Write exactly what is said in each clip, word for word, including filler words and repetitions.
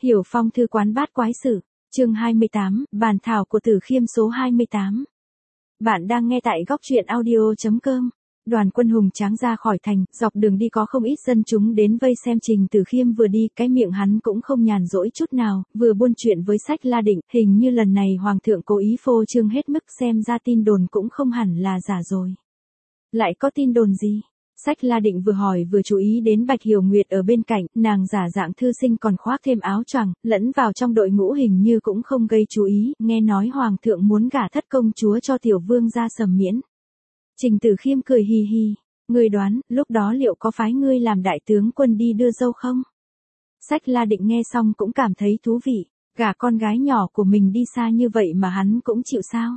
Hiểu Phong thư quán bát quái sử, chương hai mươi tám, bàn thảo của Tử Khiêm số hai mươi tám. Bạn đang nghe tại góc truyện audio chấm com. Đoàn quân hùng tráng ra khỏi thành, dọc đường đi có không ít dân chúng đến vây xem Trình Tử Khiêm vừa đi, cái miệng hắn cũng không nhàn rỗi chút nào, vừa buôn chuyện với Sách La Định, hình như lần này hoàng thượng cố ý phô trương hết mức, xem ra tin đồn cũng không hẳn là giả rồi. Lại có tin đồn gì? Sách La Định vừa hỏi vừa chú ý đến Bạch Hiểu Nguyệt ở bên cạnh, nàng giả dạng thư sinh còn khoác thêm áo choàng, lẫn vào trong đội ngũ hình như cũng không gây chú ý, nghe nói hoàng thượng muốn gả thất công chúa cho tiểu vương gia Sầm Miễn. Trình Tử Khiêm cười hì hì, ngươi đoán, lúc đó liệu có phái ngươi làm đại tướng quân đi đưa dâu không? Sách La Định nghe xong cũng cảm thấy thú vị, gả con gái nhỏ của mình đi xa như vậy mà hắn cũng chịu sao?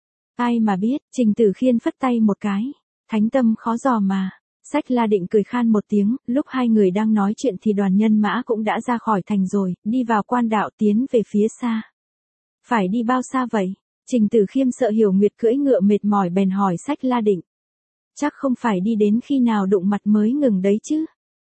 Ai mà biết, Trình Tử Khiêm phất tay một cái, thánh tâm khó dò mà. Sách La Định cười khan một tiếng, lúc hai người đang nói chuyện thì đoàn nhân mã cũng đã ra khỏi thành rồi, đi vào quan đạo tiến về phía xa. Phải đi bao xa vậy? Trình Tử Khiêm sợ Hiểu Nguyệt cưỡi ngựa mệt mỏi bèn hỏi Sách La Định. Chắc không phải đi đến khi nào đụng mặt mới ngừng đấy chứ?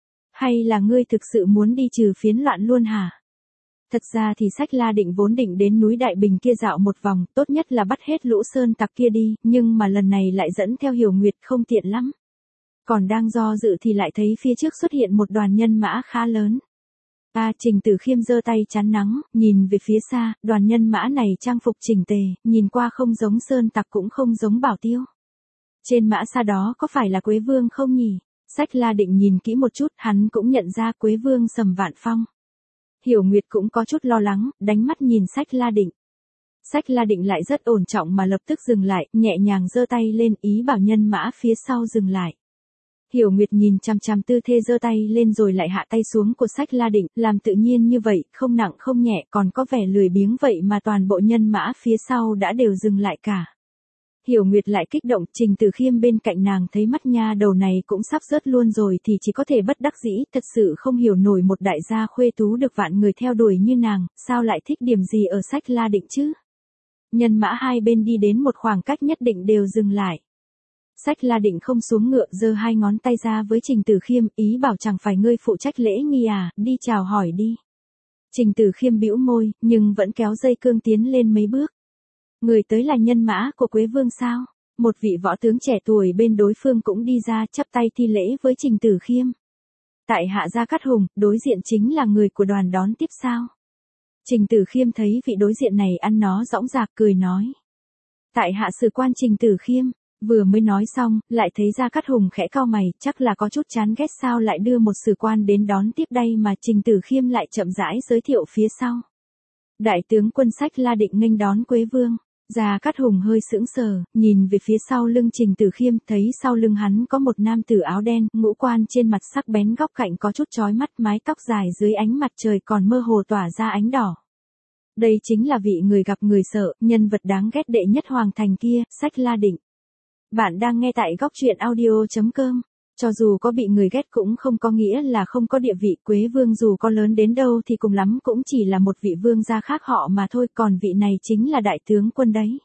Hay là ngươi thực sự muốn đi trừ phiến loạn luôn hả? Thật ra thì Sách La Định vốn định đến núi Đại Bình kia dạo một vòng, tốt nhất là bắt hết lũ sơn tặc kia đi, nhưng mà lần này lại dẫn theo Hiểu Nguyệt không tiện lắm. Còn đang do dự thì lại thấy phía trước xuất hiện một đoàn nhân mã khá lớn. À, Trình Tử Khiêm giơ tay chắn nắng, nhìn về phía xa, đoàn nhân mã này trang phục chỉnh tề, nhìn qua không giống sơn tặc cũng không giống bảo tiêu. Trên mã xa đó có phải là Quế Vương không nhỉ? Sách La Định nhìn kỹ một chút, hắn cũng nhận ra Quế Vương Sầm Vạn Phong. Hiểu Nguyệt cũng có chút lo lắng, đánh mắt nhìn Sách La Định. Sách La Định lại rất ổn trọng mà lập tức dừng lại, nhẹ nhàng giơ tay lên ý bảo nhân mã phía sau dừng lại. Hiểu Nguyệt nhìn chằm chằm tư thế giơ tay lên rồi lại hạ tay xuống của Sách La Định, làm tự nhiên như vậy, không nặng không nhẹ, còn có vẻ lười biếng vậy mà toàn bộ nhân mã phía sau đã đều dừng lại cả. Hiểu Nguyệt lại kích động, Trình Tử Khiêm bên cạnh nàng thấy mắt nha đầu này cũng sắp rớt luôn rồi thì chỉ có thể bất đắc dĩ, thật sự không hiểu nổi một đại gia khuê tú được vạn người theo đuổi như nàng, sao lại thích điểm gì ở Sách La Định chứ? Nhân mã hai bên đi đến một khoảng cách nhất định đều dừng lại. Sách La Định không xuống ngựa, giơ hai ngón tay ra với Trình Tử Khiêm, ý bảo chẳng phải ngươi phụ trách lễ nghi à, đi chào hỏi đi. Trình Tử Khiêm bĩu môi, nhưng vẫn kéo dây cương tiến lên mấy bước. Người tới là nhân mã của Quế Vương sao? Một vị võ tướng trẻ tuổi bên đối phương cũng đi ra chắp tay thi lễ với Trình Tử Khiêm. Tại hạ Gia Cát Hùng, đối diện chính là người của đoàn đón tiếp sao? Trình Tử Khiêm thấy vị đối diện này ăn nó dõng dạc cười nói. Tại hạ sử quan Trình Tử Khiêm. Vừa mới nói xong, lại thấy Gia Cát Hùng khẽ cau mày, chắc là có chút chán ghét sao lại đưa một sử quan đến đón tiếp đây mà Trình Tử Khiêm lại chậm rãi giới thiệu phía sau. Đại tướng quân Sách La Định nghênh đón Quế Vương. Gia Cát Hùng hơi sững sờ, nhìn về phía sau lưng Trình Tử Khiêm, thấy sau lưng hắn có một nam tử áo đen, ngũ quan trên mặt sắc bén, góc cạnh có chút chói mắt, mái tóc dài dưới ánh mặt trời còn mơ hồ tỏa ra ánh đỏ. Đây chính là vị người gặp người sợ, nhân vật đáng ghét đệ nhất hoàng thành kia, Sách La Định. Bạn đang nghe tại góc truyện audio chấm com. Cho dù có bị người ghét cũng không có nghĩa là không có địa vị, Quế Vương dù có lớn đến đâu thì cùng lắm cũng chỉ là một vị vương gia khác họ mà thôi, còn vị này chính là đại tướng quân đấy.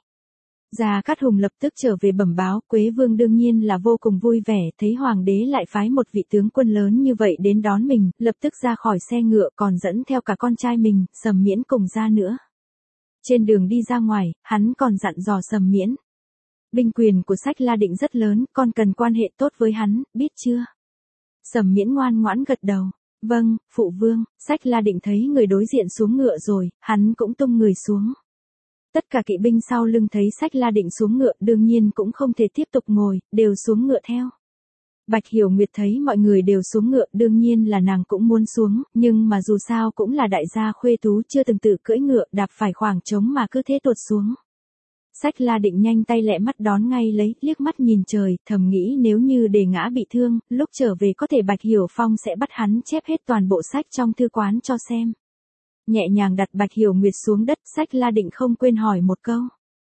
Gia Cát Hùng lập tức trở về bẩm báo, Quế Vương đương nhiên là vô cùng vui vẻ, thấy hoàng đế lại phái một vị tướng quân lớn như vậy đến đón mình, lập tức ra khỏi xe ngựa còn dẫn theo cả con trai mình, Sầm Miễn cùng ra nữa. Trên đường đi ra ngoài, hắn còn dặn dò Sầm Miễn. Binh quyền của Sách La Định rất lớn, con cần quan hệ tốt với hắn, biết chưa? Sầm Miễn ngoan ngoãn gật đầu. Vâng, phụ vương. Sách La Định thấy người đối diện xuống ngựa rồi, hắn cũng tung người xuống. Tất cả kỵ binh sau lưng thấy Sách La Định xuống ngựa đương nhiên cũng không thể tiếp tục ngồi, đều xuống ngựa theo. Bạch Hiểu Nguyệt thấy mọi người đều xuống ngựa đương nhiên là nàng cũng muốn xuống, nhưng mà dù sao cũng là đại gia khuê tú chưa từng tự cưỡi ngựa, đạp phải khoảng trống mà cứ thế tuột xuống. Sách La Định nhanh tay lẹ mắt đón ngay lấy, liếc mắt nhìn trời, thầm nghĩ nếu như để ngã bị thương, lúc trở về có thể Bạch Hiểu Phong sẽ bắt hắn chép hết toàn bộ sách trong thư quán cho xem. Nhẹ nhàng đặt Bạch Hiểu Nguyệt xuống đất, Sách La Định không quên hỏi một câu.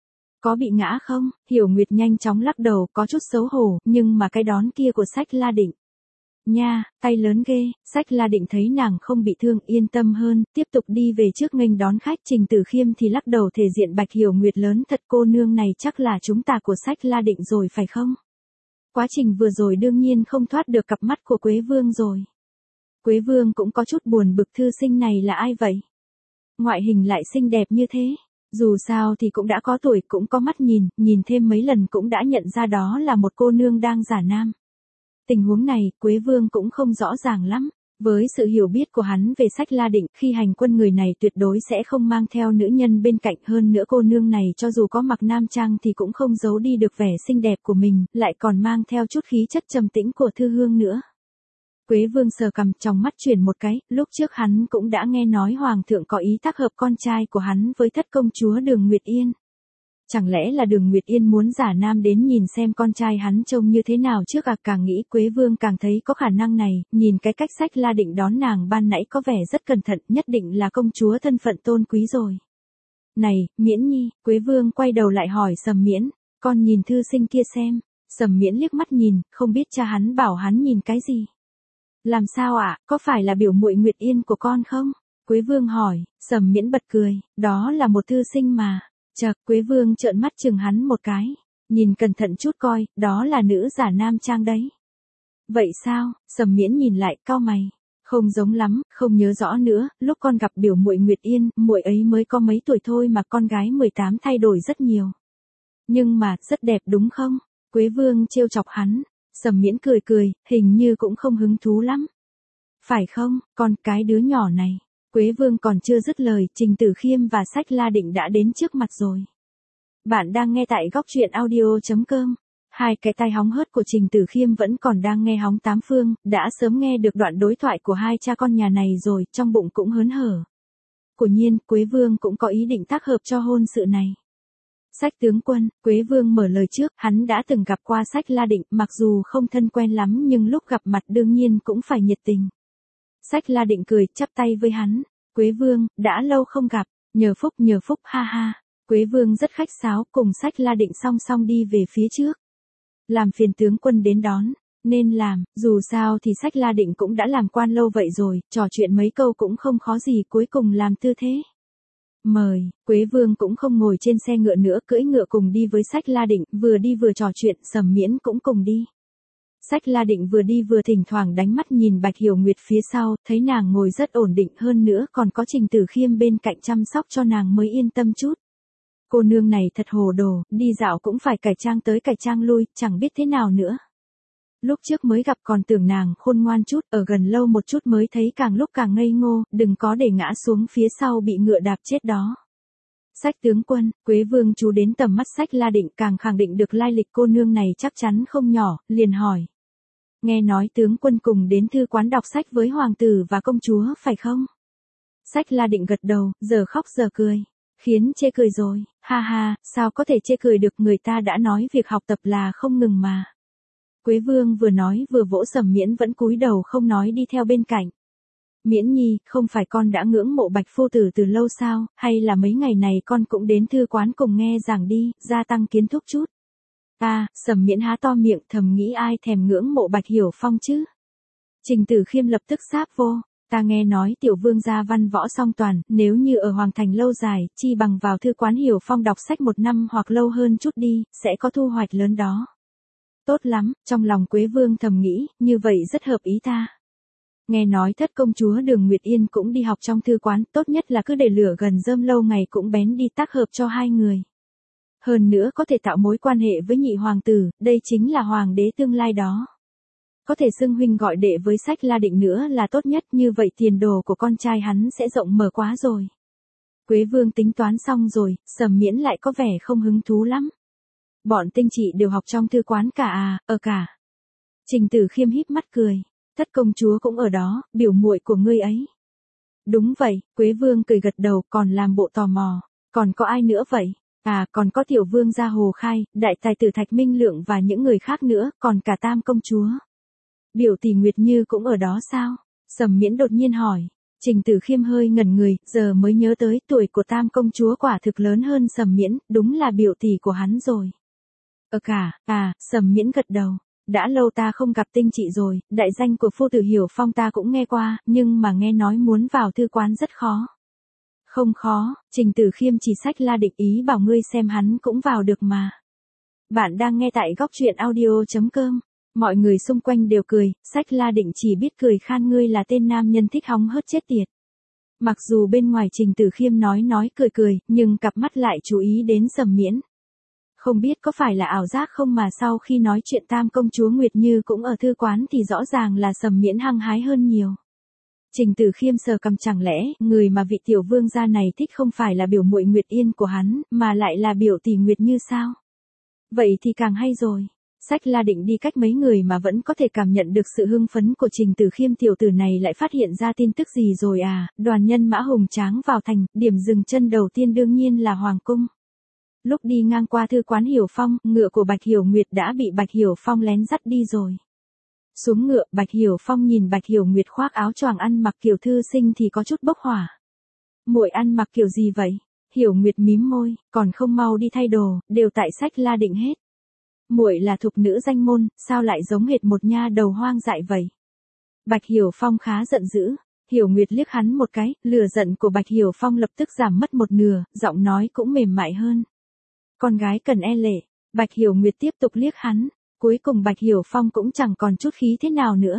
Có bị ngã không? Hiểu Nguyệt nhanh chóng lắc đầu, có chút xấu hổ, nhưng mà cái đón kia của Sách La Định. Nha, tay lớn ghê. Sách La Định thấy nàng không bị thương, yên tâm hơn, tiếp tục đi về trước nghênh đón khách. Trình Tử Khiêm thì lắc đầu, thể diện Bạch Hiểu Nguyệt lớn thật, cô nương này chắc là chúng ta của Sách La Định rồi phải không? Quá trình vừa rồi đương nhiên không thoát được cặp mắt của Quế Vương rồi. Quế Vương cũng có chút buồn bực, thư sinh này là ai vậy? ngoại hình lại xinh đẹp như thế. Dù sao thì cũng đã có tuổi, cũng có mắt nhìn, nhìn thêm mấy lần cũng đã nhận ra đó là một cô nương đang giả nam. Tình huống này, Quế Vương cũng không rõ ràng lắm. Với sự hiểu biết của hắn về Sách La Định, khi hành quân người này tuyệt đối sẽ không mang theo nữ nhân bên cạnh, hơn nữa cô nương này cho dù có mặc nam trang thì cũng không giấu đi được vẻ xinh đẹp của mình, lại còn mang theo chút khí chất trầm tĩnh của thư hương nữa. Quế Vương sờ cằm, trong mắt chuyển một cái, lúc trước hắn cũng đã nghe nói Hoàng thượng có ý tác hợp con trai của hắn với thất công chúa Đường Nguyệt Yên. Chẳng lẽ là Đường Nguyệt Yên muốn giả nam đến nhìn xem con trai hắn trông như thế nào trước à? Càng nghĩ Quế Vương càng thấy có khả năng này, nhìn cái cách Sách La Định đón nàng ban nãy có vẻ rất cẩn thận, nhất định là công chúa thân phận tôn quý rồi. Này, Miễn Nhi, Quế Vương quay đầu lại hỏi Sầm Miễn, con nhìn thư sinh kia xem. Sầm Miễn liếc mắt nhìn, không biết cha hắn bảo hắn nhìn cái gì. Làm sao ạ, à, có phải là biểu muội Nguyệt Yên của con không? Quế Vương hỏi. Sầm Miễn bật cười, đó là một thư sinh mà. Chậc, Quế Vương trợn mắt chừng hắn một cái, nhìn cẩn thận chút coi, đó là nữ giả nam trang đấy. Vậy sao? Sầm Miễn nhìn lại, cau mày, không giống lắm, không nhớ rõ nữa, lúc con gặp biểu muội Nguyệt Yên, muội ấy mới có mấy tuổi thôi mà con gái mười tám thay đổi rất nhiều. Nhưng mà, rất đẹp đúng không? Quế Vương trêu chọc hắn. Sầm Miễn cười cười, hình như cũng không hứng thú lắm. Phải không, con cái đứa nhỏ này. Quế Vương còn chưa dứt lời, Trình Tử Khiêm và Sách La Định đã đến trước mặt rồi. Bạn đang nghe tại góc truyện audio chấm com. Hai cái tai hóng hớt của Trình Tử Khiêm vẫn còn đang nghe hóng tám phương, đã sớm nghe được đoạn đối thoại của hai cha con nhà này rồi, trong bụng cũng hớn hở. Quả nhiên, Quế Vương cũng có ý định tác hợp cho hôn sự này. Sách tướng quân, Quế Vương mở lời trước, hắn đã từng gặp qua Sách La Định, mặc dù không thân quen lắm nhưng lúc gặp mặt đương nhiên cũng phải nhiệt tình. Sách La Định cười, chắp tay với hắn. Quế Vương, đã lâu không gặp, nhờ phúc nhờ phúc, ha ha. Quế Vương rất khách sáo, cùng Sách La Định song song đi về phía trước. Làm phiền tướng quân đến đón, nên làm, dù sao thì Sách La Định cũng đã làm quan lâu vậy rồi, trò chuyện mấy câu cũng không khó gì, cuối cùng làm tư thế. Mời, Quế Vương cũng không ngồi trên xe ngựa nữa, cưỡi ngựa cùng đi với Sách La Định, vừa đi vừa trò chuyện, Sầm Miễn cũng cùng đi. Sách La Định vừa đi vừa thỉnh thoảng đánh mắt nhìn Bạch Hiểu Nguyệt phía sau, thấy nàng ngồi rất ổn định, hơn nữa còn có Trình Tử Khiêm bên cạnh chăm sóc cho nàng mới yên tâm chút. Cô nương này thật hồ đồ, đi dạo cũng phải cải trang tới cải trang lui, chẳng biết thế nào nữa. Lúc trước mới gặp còn tưởng nàng khôn ngoan chút, ở gần lâu một chút mới thấy càng lúc càng ngây ngô, đừng có để ngã xuống phía sau bị ngựa đạp chết đó. Sách tướng quân, Quế Vương chú đến tầm mắt Sách La Định, càng khẳng định được lai lịch cô nương này chắc chắn không nhỏ, liền hỏi. Nghe nói tướng quân cùng đến thư quán đọc sách với hoàng tử và công chúa phải không? Sách La Định gật đầu, giờ khóc giờ cười. Khiến chê cười rồi, ha ha, sao có thể chê cười được, người ta đã nói việc học tập là không ngừng mà. Quế Vương vừa nói vừa vỗ Sầm Miễn vẫn cúi đầu không nói đi theo bên cạnh. Miễn Nhi, không phải con đã ngưỡng mộ Bạch phu tử từ lâu sao, hay là mấy ngày này con cũng đến thư quán cùng nghe giảng đi, gia tăng kiến thức chút. À, Sầm Miễn há to miệng thầm nghĩ ai thèm ngưỡng mộ Bạch Hiểu Phong chứ. Trình Tử Khiêm lập tức sáp vô, ta nghe nói tiểu vương gia văn võ song toàn, nếu như ở Hoàng Thành lâu dài, chi bằng vào thư quán Hiểu Phong đọc sách một năm hoặc lâu hơn chút đi, sẽ có thu hoạch lớn đó. Tốt lắm, trong lòng Quế Vương thầm nghĩ, như vậy rất hợp ý ta. Nghe nói thất công chúa Đường Nguyệt Yên cũng đi học trong thư quán, tốt nhất là cứ để lửa gần rơm lâu ngày cũng bén đi tác hợp cho hai người. Hơn nữa có thể tạo mối quan hệ với nhị hoàng tử, đây chính là hoàng đế tương lai đó. Có thể xưng huynh gọi đệ với Sách La Định nữa là tốt nhất, như vậy tiền đồ của con trai hắn sẽ rộng mở quá rồi. Quế Vương tính toán xong rồi, Sầm Miễn lại có vẻ không hứng thú lắm. Bọn tinh chị đều học trong thư quán cả à, ở cả. Trình Tử Khiêm híp mắt cười, thất công chúa cũng ở đó, biểu muội của ngươi ấy. Đúng vậy, Quế Vương cười gật đầu, còn làm bộ tò mò, còn có ai nữa vậy? À, còn có tiểu vương gia Hồ Khai, đại tài tử Thạch Minh Lượng và những người khác nữa, còn cả tam công chúa. Biểu tỷ Nguyệt Như cũng ở đó sao? Sầm Miễn đột nhiên hỏi. Trình Tử Khiêm hơi ngẩn người, giờ mới nhớ tới tuổi của tam công chúa quả thực lớn hơn Sầm Miễn, đúng là biểu tỷ của hắn rồi. Ờ cả, à, Sầm Miễn gật đầu. Đã lâu ta không gặp tinh chị rồi, đại danh của phu tử Hiểu Phong ta cũng nghe qua, nhưng mà nghe nói muốn vào thư quán rất khó. Không khó, Trình Tử Khiêm chỉ Sách La Định ý bảo ngươi xem hắn cũng vào được mà. Bạn đang nghe tại góc truyện audio chấm com. Mọi người xung quanh đều cười, Sách La Định chỉ biết cười khan ngươi là tên nam nhân thích hóng hớt chết tiệt. Mặc dù bên ngoài Trình Tử Khiêm nói nói cười cười, nhưng cặp mắt lại chú ý đến Sầm Miễn. Không biết có phải là ảo giác không mà sau khi nói chuyện Tam công chúa Nguyệt Như cũng ở thư quán thì rõ ràng là Sầm Miễn hăng hái hơn nhiều. Trình Tử Khiêm sờ cằm, chẳng lẽ người mà vị tiểu vương gia này thích không phải là biểu muội Nguyệt Yên của hắn, mà lại là biểu tỷ Nguyệt Như sao? Vậy thì càng hay rồi. Sách La định đi cách mấy người mà vẫn có thể cảm nhận được sự hưng phấn của Trình Tử Khiêm, tiểu tử này lại phát hiện ra tin tức gì rồi à? Đoàn nhân mã hùng tráng vào thành, điểm dừng chân đầu tiên đương nhiên là Hoàng cung. Lúc đi ngang qua thư quán Hiểu Phong, ngựa của Bạch Hiểu Nguyệt đã bị Bạch Hiểu Phong lén dắt đi rồi. Xuống ngựa, Bạch Hiểu Phong nhìn Bạch Hiểu Nguyệt khoác áo choàng ăn mặc kiểu thư sinh thì có chút bốc hỏa. Muội ăn mặc kiểu gì vậy? Hiểu Nguyệt mím môi, còn không mau đi thay đồ, đều tại Sách La định hết. Muội là thục nữ danh môn, sao lại giống hệt một nha đầu hoang dại vậy? Bạch Hiểu Phong khá giận dữ. Hiểu Nguyệt liếc hắn một cái, lửa giận của Bạch Hiểu Phong lập tức giảm mất một nửa, giọng nói cũng mềm mại hơn. Con gái cần e lệ. Bạch Hiểu Nguyệt tiếp tục liếc hắn. Cuối cùng Bạch Hiểu Phong cũng chẳng còn chút khí thế nào nữa.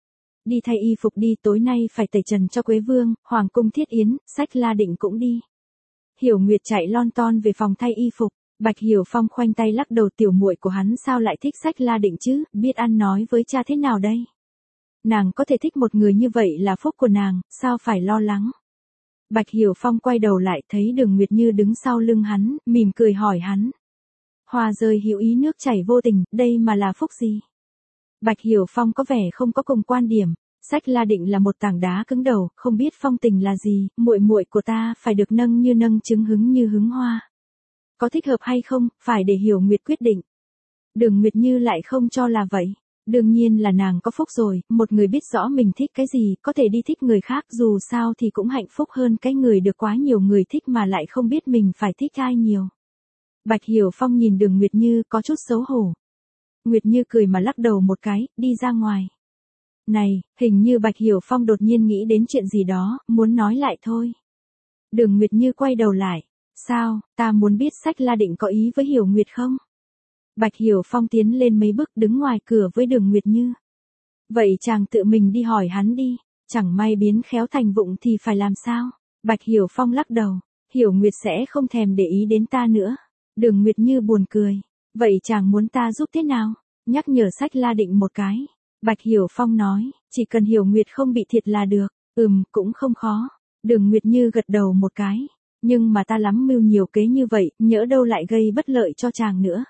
Đi thay y phục đi, tối nay phải tẩy trần cho Quế Vương, Hoàng cung thiết yến, Sách La định cũng đi. Hiểu Nguyệt chạy lon ton về phòng thay y phục. Bạch Hiểu Phong khoanh tay lắc đầu, tiểu muội của hắn sao lại thích Sách La định chứ, biết ăn nói với cha thế nào đây? Nàng có thể thích một người như vậy là phúc của nàng, sao phải lo lắng? Bạch Hiểu Phong quay đầu lại thấy Đường Nguyệt Như đứng sau lưng hắn, mỉm cười hỏi hắn. Hoa rơi hữu ý nước chảy vô tình, đây mà là phúc gì? Bạch Hiểu Phong có vẻ không có cùng quan điểm. Sách La định là một tảng đá cứng đầu, không biết phong tình là gì, muội muội của ta phải được nâng như nâng trứng, hứng như hứng hoa. Có thích hợp hay không, phải để Hiểu Nguyệt quyết định. Đường Nguyệt Như lại không cho là vậy. Đương nhiên là nàng có phúc rồi, một người biết rõ mình thích cái gì, có thể đi thích người khác, dù sao thì cũng hạnh phúc hơn cái người được quá nhiều người thích mà lại không biết mình phải thích ai nhiều. Bạch Hiểu Phong nhìn Đường Nguyệt Như có chút xấu hổ. Nguyệt Như cười mà lắc đầu một cái, đi ra ngoài. Này, hình như Bạch Hiểu Phong đột nhiên nghĩ đến chuyện gì đó, muốn nói lại thôi. Đường Nguyệt Như quay đầu lại. Sao, ta muốn biết Sách La định có ý với Hiểu Nguyệt không? Bạch Hiểu Phong tiến lên mấy bước đứng ngoài cửa với Đường Nguyệt Như. Vậy chàng tự mình đi hỏi hắn đi, chẳng may biến khéo thành vụng thì phải làm sao? Bạch Hiểu Phong lắc đầu, Hiểu Nguyệt sẽ không thèm để ý đến ta nữa. Đường Nguyệt Như buồn cười, vậy chàng muốn ta giúp thế nào? Nhắc nhở Sách La định một cái. Bạch Hiểu Phong nói, chỉ cần Hiểu Nguyệt không bị thiệt là được, ừm, cũng không khó. Đường Nguyệt Như gật đầu một cái, nhưng mà ta lắm mưu nhiều kế như vậy, nhỡ đâu lại gây bất lợi cho chàng nữa.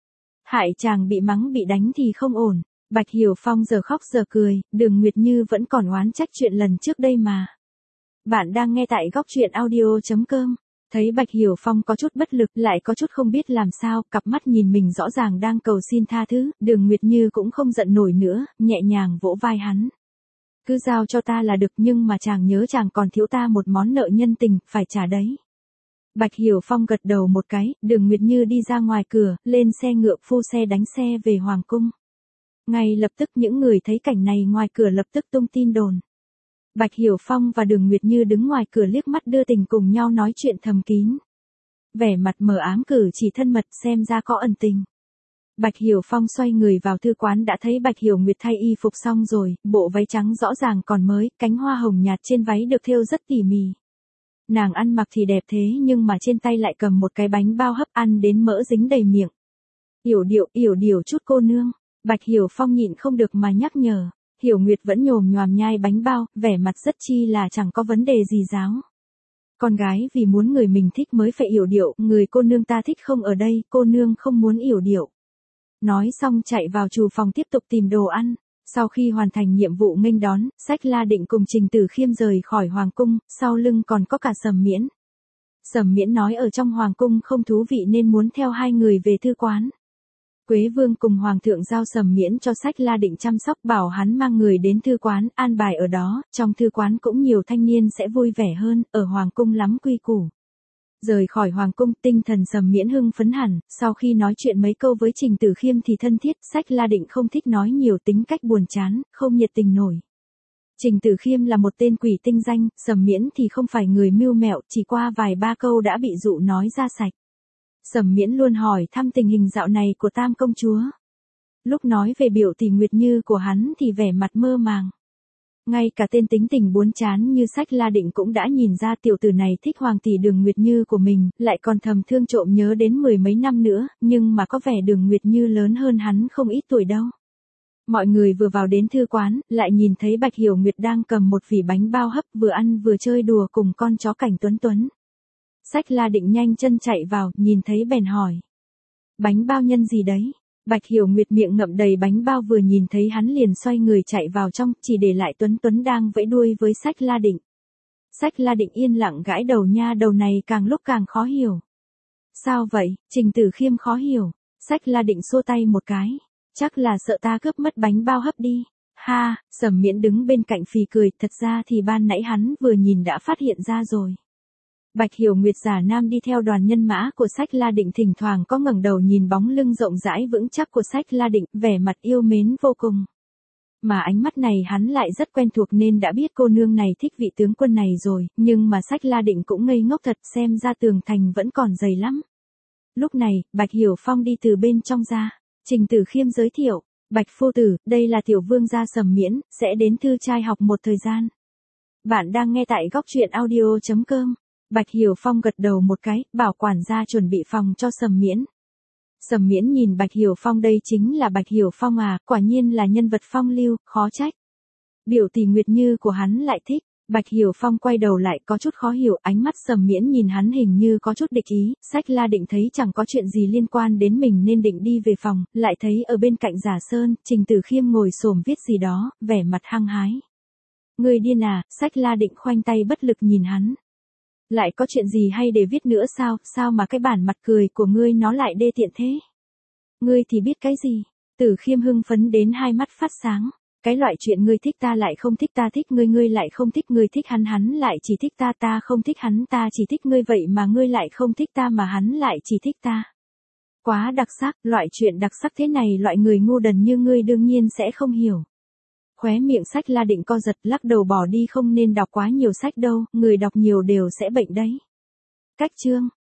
Hại chàng bị mắng bị đánh thì không ổn. Bạch Hiểu Phong giờ khóc giờ cười, Đường Nguyệt Như vẫn còn oán trách chuyện lần trước đây mà. Bạn đang nghe tại góc truyện audio chấm com. Thấy Bạch Hiểu Phong có chút bất lực, lại có chút không biết làm sao, cặp mắt nhìn mình rõ ràng đang cầu xin tha thứ, Đường Nguyệt Như cũng không giận nổi nữa, nhẹ nhàng vỗ vai hắn. Cứ giao cho ta là được, nhưng mà chàng nhớ chàng còn thiếu ta một món nợ nhân tình, phải trả đấy. Bạch Hiểu Phong gật đầu một cái, Đường Nguyệt Như đi ra ngoài cửa, lên xe ngựa, phu xe đánh xe về Hoàng cung. Ngay lập tức những người thấy cảnh này ngoài cửa lập tức tung tin đồn. Bạch Hiểu Phong và Đường Nguyệt Như đứng ngoài cửa liếc mắt đưa tình cùng nhau nói chuyện thầm kín. Vẻ mặt mờ ám, cử chỉ thân mật, xem ra có ẩn tình. Bạch Hiểu Phong xoay người vào thư quán đã thấy Bạch Hiểu Nguyệt thay y phục xong rồi, bộ váy trắng rõ ràng còn mới, cánh hoa hồng nhạt trên váy được thêu rất tỉ mỉ. Nàng ăn mặc thì đẹp thế nhưng mà trên tay lại cầm một cái bánh bao hấp, ăn đến mỡ dính đầy miệng. Yểu điệu, yểu điệu chút cô nương. Bạch Hiểu Phong nhịn không được mà nhắc nhở. Hiểu Nguyệt vẫn nhồm nhoàm nhai bánh bao, vẻ mặt rất chi là chẳng có vấn đề gì giáo. Con gái vì muốn người mình thích mới phải yểu điệu, người cô nương ta thích không ở đây, cô nương không muốn yểu điệu. Nói xong chạy vào trù phòng tiếp tục tìm đồ ăn. Sau khi hoàn thành nhiệm vụ nghênh đón, Sách La định cùng Trình Tử Khiêm rời khỏi Hoàng cung, sau lưng còn có cả Sầm Miễn. Sầm Miễn nói ở trong Hoàng cung không thú vị nên muốn theo hai người về thư quán. Quế Vương cùng Hoàng thượng giao Sầm Miễn cho Sách La định chăm sóc, bảo hắn mang người đến thư quán, an bài ở đó, trong thư quán cũng nhiều thanh niên sẽ vui vẻ hơn, ở Hoàng cung lắm quy củ. Rời khỏi Hoàng cung, tinh thần Sầm Miễn hưng phấn hẳn, sau khi nói chuyện mấy câu với Trình Tử Khiêm thì thân thiết, Sách La định không thích nói nhiều, tính cách buồn chán, không nhiệt tình nổi. Trình Tử Khiêm là một tên quỷ tinh danh, Sầm Miễn thì không phải người mưu mẹo, chỉ qua vài ba câu đã bị dụ nói ra sạch. Sầm Miễn luôn hỏi thăm tình hình dạo này của Tam công chúa. Lúc nói về biểu tỷ Nguyệt Như của hắn thì vẻ mặt mơ màng. Ngay cả tên tính tình buồn chán như Sách La Định cũng đã nhìn ra tiểu tử này thích Hoàng tỷ Đường Nguyệt Như của mình, lại còn thầm thương trộm nhớ đến mười mấy năm nữa, nhưng mà có vẻ Đường Nguyệt Như lớn hơn hắn không ít tuổi đâu. Mọi người vừa vào đến thư quán, lại nhìn thấy Bạch Hiểu Nguyệt đang cầm một vỉ bánh bao hấp vừa ăn vừa chơi đùa cùng con chó Cảnh Tuấn Tuấn. Sách La Định nhanh chân chạy vào, nhìn thấy bèn hỏi. Bánh bao nhân gì đấy? Bạch Hiểu Nguyệt miệng ngậm đầy bánh bao vừa nhìn thấy hắn liền xoay người chạy vào trong, chỉ để lại Tuấn Tuấn đang vẫy đuôi với Sách La Định. Sách La Định yên lặng gãi đầu, nha đầu này càng lúc càng khó hiểu. Sao vậy? Trình Tử Khiêm khó hiểu. Sách La Định xua tay một cái. Chắc là sợ ta cướp mất bánh bao hấp đi. Ha, Sầm Miễn đứng bên cạnh phì cười, thật ra thì ban nãy hắn vừa nhìn đã phát hiện ra rồi. Bạch Hiểu Nguyệt giả nam đi theo đoàn nhân mã của Sách La Định thỉnh thoảng có ngẩng đầu nhìn bóng lưng rộng rãi vững chắc của Sách La Định, vẻ mặt yêu mến vô cùng. Mà ánh mắt này hắn lại rất quen thuộc nên đã biết cô nương này thích vị tướng quân này rồi, nhưng mà Sách La Định cũng ngây ngốc thật, xem ra tường thành vẫn còn dày lắm. Lúc này, Bạch Hiểu Phong đi từ bên trong ra. Trình Tử Khiêm giới thiệu, Bạch phu tử, đây là tiểu vương gia Sầm Miễn, sẽ đến thư trai học một thời gian. Bạn đang nghe tại góc truyện audio chấm com. Bạch Hiểu Phong gật đầu một cái, bảo quản gia chuẩn bị phòng cho Sầm Miễn. Sầm Miễn nhìn Bạch Hiểu Phong, đây chính là Bạch Hiểu Phong à, quả nhiên là nhân vật phong lưu, khó trách. Biểu tỷ Nguyệt Như của hắn lại thích. Bạch Hiểu Phong quay đầu lại có chút khó hiểu, ánh mắt Sầm Miễn nhìn hắn hình như có chút địch ý. Sách La Định thấy chẳng có chuyện gì liên quan đến mình nên định đi về phòng, lại thấy ở bên cạnh Giả Sơn, Trình Tử Khiêm ngồi xổm viết gì đó, vẻ mặt hăng hái. Người điên à? Sách La Định khoanh tay bất lực nhìn hắn. Lại có chuyện gì hay để viết nữa sao, sao mà cái bản mặt cười của ngươi nó lại đê tiện thế? Ngươi thì biết cái gì? Tử Khiêm hưng phấn đến hai mắt phát sáng. Cái loại chuyện ngươi thích ta lại không thích, ta thích ngươi ngươi lại không thích, ngươi thích hắn hắn lại chỉ thích ta, ta không thích hắn, ta chỉ thích ngươi, vậy mà ngươi lại không thích ta mà hắn lại chỉ thích ta. Quá đặc sắc, loại chuyện đặc sắc thế này loại người ngu đần như ngươi đương nhiên sẽ không hiểu. Khóe miệng Sách La Định co giật, lắc đầu bỏ đi, không nên đọc quá nhiều sách đâu, người đọc nhiều đều sẽ bệnh đấy. Cách chương